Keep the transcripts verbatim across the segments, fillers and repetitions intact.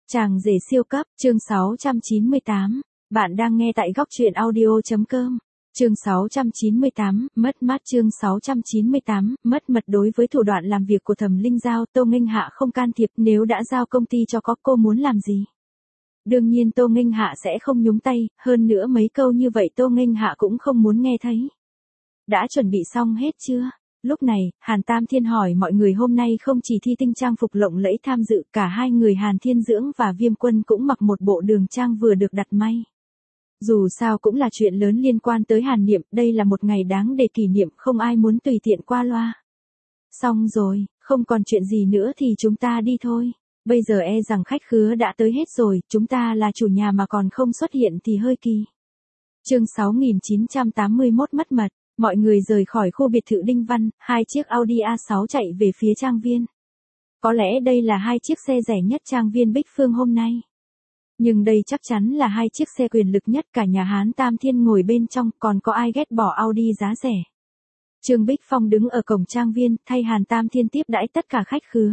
Chàng rể siêu cấp, chương sáu trăm chín mươi tám. Bạn đang nghe tại góc truyện audio.com. Chương sáu trăm chín mươi tám, mất mát chương sáu trăm chín mươi tám, mất mật đối với thủ đoạn làm việc của Thẩm Linh Giao, Tô Nghênh Hạ không can thiệp, nếu đã giao công ty cho có cô muốn làm gì. Đương nhiên Tô Nghênh Hạ sẽ không nhúng tay, hơn nữa mấy câu như vậy Tô Nghênh Hạ cũng không muốn nghe thấy. Đã chuẩn bị xong hết chưa? Lúc này, Hàn Tam Thiên hỏi mọi người hôm nay không chỉ thi tinh trang phục lộng lẫy tham dự, cả hai người Hàn Thiên Dưỡng và Viêm Quân cũng mặc một bộ đường trang vừa được đặt may. Dù sao cũng là chuyện lớn liên quan tới Hàn Niệm, đây là một ngày đáng để kỷ niệm, không ai muốn tùy tiện qua loa. Xong rồi, không còn chuyện gì nữa thì chúng ta đi thôi. Bây giờ e rằng khách khứa đã tới hết rồi, chúng ta là chủ nhà mà còn không xuất hiện thì hơi kỳ. Chương sáu nghìn chín trăm tám mươi mốt mất mật. Mọi người rời khỏi khu biệt thự Đinh Văn, hai chiếc Audi A sáu chạy về phía trang viên. Có lẽ đây là hai chiếc xe rẻ nhất trang viên Bích Phương hôm nay. Nhưng đây chắc chắn là hai chiếc xe quyền lực nhất, cả nhà Hán Tam Thiên ngồi bên trong, còn có ai ghét bỏ Audi giá rẻ. Trương Bích Phong đứng ở cổng trang viên, thay Hàn Tam Thiên tiếp đãi tất cả khách khứa.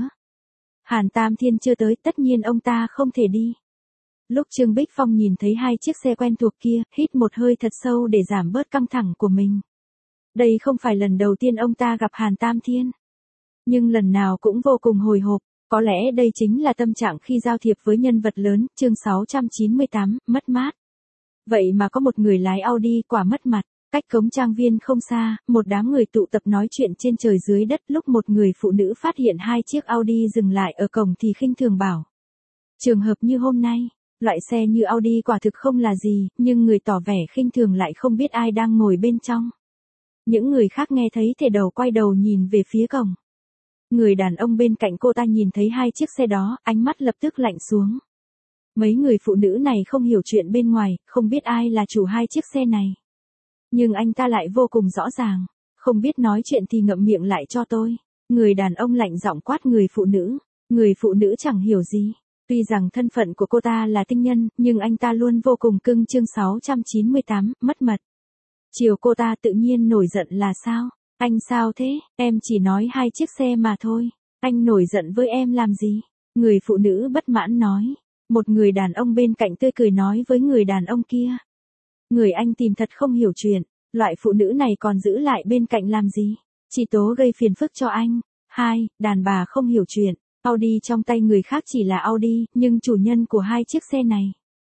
Hàn Tam Thiên chưa tới, tất nhiên ông ta không thể đi. Lúc Trương Bích Phong nhìn thấy hai chiếc xe quen thuộc kia, hít một hơi thật sâu để giảm bớt căng thẳng của mình. Đây không phải lần đầu tiên ông ta gặp Hàn Tam Thiên. Nhưng lần nào cũng vô cùng hồi hộp, có lẽ đây chính là tâm trạng khi giao thiệp với nhân vật lớn, chương sáu trăm chín mươi tám, mất mát. Vậy mà có một người lái Audi, quả mất mặt, cách cổng trang viên không xa, một đám người tụ tập nói chuyện trên trời dưới đất, lúc một người phụ nữ phát hiện hai chiếc Audi dừng lại ở cổng thì khinh thường bảo. Trường hợp như hôm nay, loại xe như Audi quả thực không là gì, nhưng người tỏ vẻ khinh thường lại không biết ai đang ngồi bên trong. Những người khác nghe thấy thì đầu quay đầu nhìn về phía cổng. Người đàn ông bên cạnh cô ta nhìn thấy hai chiếc xe đó, ánh mắt lập tức lạnh xuống. Mấy người phụ nữ này không hiểu chuyện bên ngoài, không biết ai là chủ hai chiếc xe này. Nhưng anh ta lại vô cùng rõ ràng, không biết nói chuyện thì ngậm miệng lại cho tôi. Người đàn ông lạnh giọng quát người phụ nữ, người phụ nữ chẳng hiểu gì. Tuy rằng thân phận của cô ta là tinh nhân, nhưng anh ta luôn vô cùng cưng. Chương sáu trăm chín mươi tám, mất mật. Chiều cô ta tự nhiên nổi giận là sao? Anh sao thế? Em chỉ nói hai chiếc xe mà thôi. Anh nổi giận với em làm gì? Người phụ nữ bất mãn nói. Một người đàn ông bên cạnh tươi cười nói với người đàn ông kia. Người anh tìm thật không hiểu chuyện. Loại phụ nữ này còn giữ lại bên cạnh làm gì? Chỉ tố gây phiền phức cho anh. Hai, đàn bà không hiểu chuyện. Audi trong tay người khác chỉ là Audi, nhưng chủ nhân của hai chiếc xe này.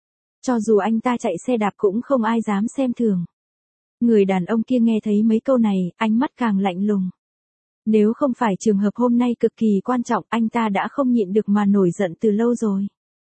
Cho dù anh ta chạy xe đạp cũng không ai dám xem thường. Người đàn ông kia nghe thấy mấy câu này, ánh mắt càng lạnh lùng. Nếu không phải trường hợp hôm nay cực kỳ quan trọng, anh ta đã không nhịn được mà nổi giận từ lâu rồi.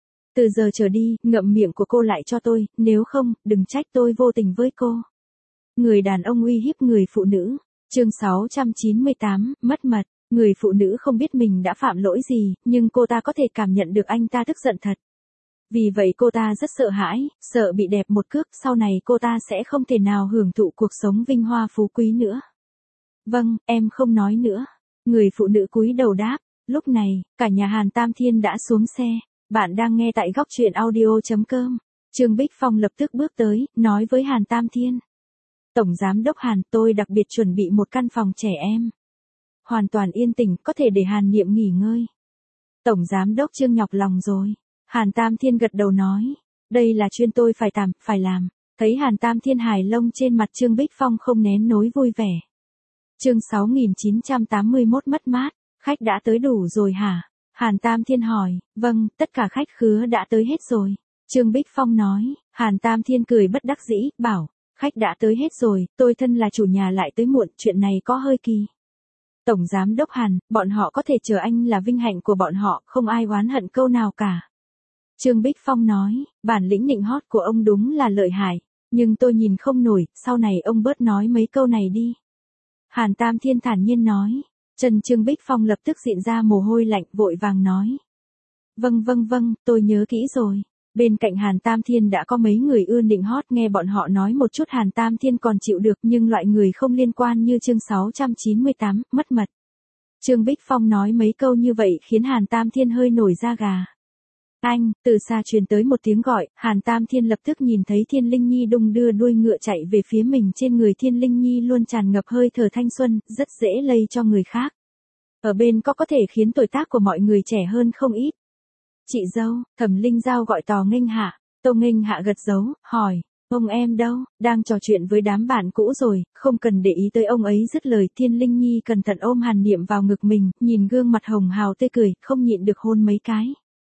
Từ giờ trở đi, ngậm miệng của cô lại cho tôi, nếu không, đừng trách tôi vô tình với cô. Người đàn ông uy hiếp người phụ nữ. Chương sáu trăm chín mươi tám, mất mật. Người phụ nữ không biết mình đã phạm lỗi gì, nhưng cô ta có thể cảm nhận được anh ta tức giận thật. Vì vậy cô ta rất sợ hãi, sợ bị đẹp một cước, sau này cô ta sẽ không thể nào hưởng thụ cuộc sống vinh hoa phú quý nữa. Vâng, em không nói nữa. Người phụ nữ cúi đầu đáp. Lúc này, cả nhà Hàn Tam Thiên đã xuống xe. Bạn đang nghe tại góc truyện audio.com. Trương Bích Phong lập tức bước tới, nói với Hàn Tam Thiên. Tổng Giám đốc Hàn, tôi đặc biệt chuẩn bị một căn phòng trẻ em. Hoàn toàn yên tĩnh, có thể để Hàn Niệm nghỉ ngơi. Tổng Giám đốc Trương nhọc lòng rồi. Hàn Tam Thiên gật đầu nói. Đây là chuyên tôi phải tạm, phải làm. Thấy Hàn Tam Thiên hài lông trên mặt Trương Bích Phong không nén nỗi vui vẻ. Chương sáu nghìn chín trăm tám mươi mốt mất mát. Khách đã tới đủ rồi hả? Hàn Tam Thiên hỏi. Vâng, tất cả khách khứa đã tới hết rồi. Trương Bích Phong nói. Hàn Tam Thiên cười bất đắc dĩ, bảo. Khách đã tới hết rồi, tôi thân là chủ nhà lại tới muộn, chuyện này có hơi kỳ. Tổng Giám đốc Hàn, bọn họ có thể chờ anh là vinh hạnh của bọn họ, không ai oán hận câu nào cả. Trương Bích Phong nói, bản lĩnh nịnh hót của ông đúng là lợi hại, nhưng tôi nhìn không nổi, sau này ông bớt nói mấy câu này đi. Hàn Tam Thiên thản nhiên nói, chân Trương Bích Phong lập tức dịn ra mồ hôi lạnh, vội vàng nói. Vâng vâng vâng, tôi nhớ kỹ rồi. Bên cạnh Hàn Tam Thiên đã có mấy người ưa nịnh hót, nghe bọn họ nói một chút Hàn Tam Thiên còn chịu được, nhưng loại người không liên quan như chương sáu trăm chín mươi tám, mất mật. Trương Bích Phong nói mấy câu như vậy khiến Hàn Tam Thiên hơi nổi da gà. Anh, từ xa truyền tới một tiếng gọi, Hàn Tam Thiên lập tức nhìn thấy Thiên Linh Nhi đung đưa đuôi ngựa chạy về phía mình, trên người Thiên Linh Nhi luôn tràn ngập hơi thở thanh xuân, rất dễ lây cho người khác. Ở bên có có thể khiến tuổi tác của mọi người trẻ hơn không ít. Chị dâu, Thẩm Linh Giao gọi tò nghênh hạ, Tô nghênh hạ gật dấu, hỏi, ông em đâu, đang trò chuyện với đám bạn cũ rồi, không cần để ý tới ông ấy. Dứt lời Thiên Linh Nhi cẩn thận ôm Hàn Niệm vào ngực mình, nhìn gương mặt hồng hào tươi cười, không nhịn được hôn mấy cái.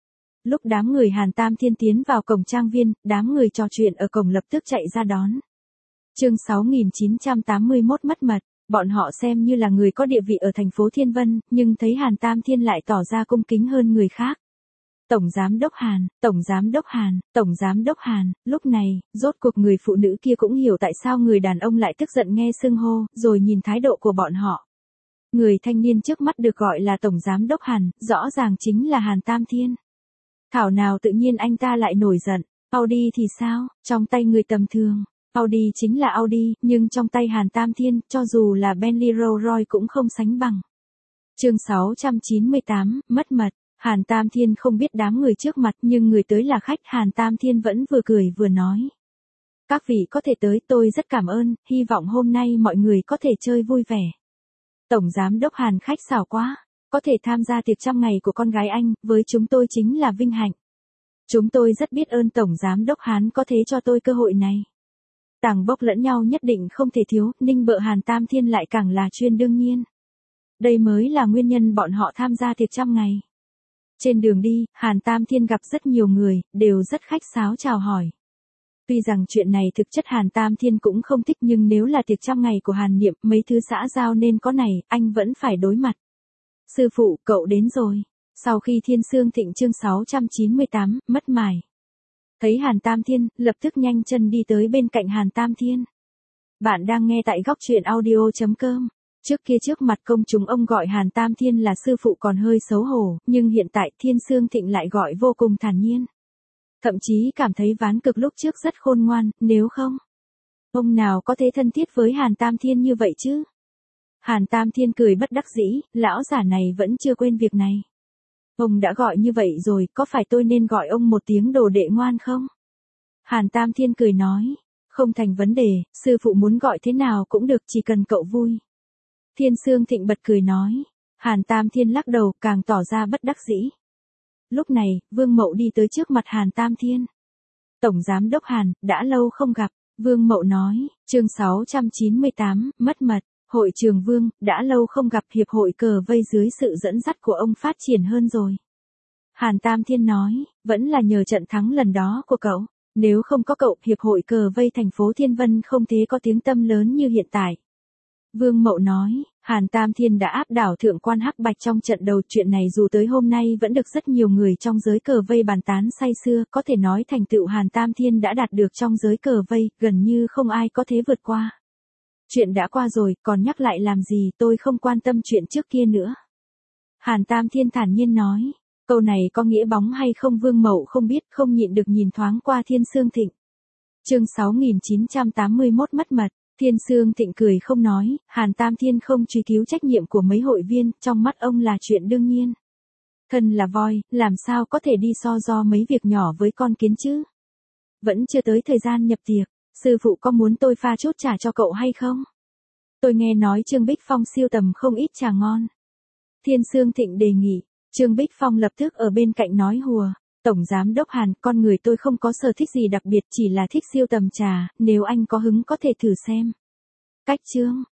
Lúc đám người Hàn Tam Thiên tiến vào cổng trang viên, đám người trò chuyện ở cổng lập tức chạy ra đón. Chương sáu nghìn chín trăm tám mươi mốt mất mật, bọn họ xem như là người có địa vị ở thành phố Thiên Vân, nhưng thấy Hàn Tam Thiên lại tỏ ra cung kính hơn người khác. Tổng giám đốc Hàn, tổng giám đốc Hàn, tổng giám đốc Hàn, lúc này, rốt cuộc người phụ nữ kia cũng hiểu tại sao người đàn ông lại tức giận nghe xưng hô, rồi nhìn thái độ của bọn họ. Người thanh niên trước mắt được gọi là tổng giám đốc Hàn, rõ ràng chính là Hàn Tam Thiên. Thảo nào tự nhiên anh ta lại nổi giận, Audi thì sao, trong tay người tầm thường. Audi chính là Audi, nhưng trong tay Hàn Tam Thiên, cho dù là Bentley Rolls Royce cũng không sánh bằng. Chương sáu trăm chín mươi tám, mất mật. Hàn Tam Thiên không biết đám người trước mặt, nhưng người tới là khách. Hàn Tam Thiên vẫn vừa cười vừa nói. Các vị có thể tới, tôi rất cảm ơn, hy vọng hôm nay mọi người có thể chơi vui vẻ. Tổng giám đốc Hàn khách sảo quá, có thể tham gia tiệc trăm ngày của con gái anh, với chúng tôi chính là vinh hạnh. Chúng tôi rất biết ơn tổng giám đốc Hàn có thế cho tôi cơ hội này. Tàng bốc lẫn nhau nhất định không thể thiếu, ninh bợ Hàn Tam Thiên lại càng là chuyện đương nhiên. Đây mới là nguyên nhân bọn họ tham gia tiệc trăm ngày. Trên đường đi, Hàn Tam Thiên gặp rất nhiều người, đều rất khách sáo chào hỏi. Tuy rằng chuyện này thực chất Hàn Tam Thiên cũng không thích, nhưng nếu là tiệc trăm ngày của Hàn Niệm, mấy thứ xã giao nên có này, anh vẫn phải đối mặt. Sư phụ, cậu đến rồi. Sau khi Thiên Sương Thịnh chương sáu trăm chín mươi tám, mất mải. Thấy Hàn Tam Thiên, lập tức nhanh chân đi tới bên cạnh Hàn Tam Thiên. Bạn đang nghe tại góc truyện audio chấm com. Trước kia trước mặt công chúng ông gọi Hàn Tam Thiên là sư phụ còn hơi xấu hổ, nhưng hiện tại Thiên Sương Thịnh lại gọi vô cùng thản nhiên. Thậm chí cảm thấy Ván Cực lúc trước rất khôn ngoan, nếu không, ông nào có thể thân thiết với Hàn Tam Thiên như vậy chứ? Hàn Tam Thiên cười bất đắc dĩ, lão giả này vẫn chưa quên việc này. Ông đã gọi như vậy rồi, có phải tôi nên gọi ông một tiếng đồ đệ ngoan không? Hàn Tam Thiên cười nói, không thành vấn đề, sư phụ muốn gọi thế nào cũng được, chỉ cần cậu vui. Thiên Sương Thịnh bật cười nói. Hàn Tam Thiên lắc đầu, càng tỏ ra bất đắc dĩ. Lúc này, Vương Mậu đi tới trước mặt Hàn Tam Thiên. Tổng giám đốc Hàn, đã lâu không gặp. Vương Mậu nói, chương sáu trăm chín mươi tám, mất mật. Hội trường Vương, đã lâu không gặp, hiệp hội cờ vây dưới sự dẫn dắt của ông phát triển hơn rồi. Hàn Tam Thiên nói, vẫn là nhờ trận thắng lần đó của cậu. Nếu không có cậu, hiệp hội cờ vây thành phố Thiên Vân không thế có tiếng tăm lớn như hiện tại. Vương Mậu nói, Hàn Tam Thiên đã áp đảo thượng quan Hắc Bạch trong trận đầu, chuyện này dù tới hôm nay vẫn được rất nhiều người trong giới cờ vây bàn tán say sưa, có thể nói thành tựu Hàn Tam Thiên đã đạt được trong giới cờ vây, gần như không ai có thể vượt qua. Chuyện đã qua rồi, còn nhắc lại làm gì, tôi không quan tâm chuyện trước kia nữa. Hàn Tam Thiên thản nhiên nói, câu này có nghĩa bóng hay không Vương Mậu không biết, không nhịn được nhìn thoáng qua Thiên Sương Thịnh. Chương sáu nghìn chín trăm tám mươi mốt mất mật. Thiên Sương Thịnh cười không nói, Hàn Tam Thiên không truy cứu trách nhiệm của mấy hội viên, trong mắt ông là chuyện đương nhiên. Thân là voi, làm sao có thể đi so do mấy việc nhỏ với con kiến chứ? Vẫn chưa tới thời gian nhập tiệc, sư phụ có muốn tôi pha chút trà cho cậu hay không? Tôi nghe nói Trương Bích Phong siêu tầm không ít trà ngon. Thiên Sương Thịnh đề nghị, Trương Bích Phong lập tức ở bên cạnh nói hùa. Tổng giám đốc Hàn, con người tôi không có sở thích gì đặc biệt, chỉ là thích siêu tầm trà, nếu anh có hứng có thể thử xem. Cách chương,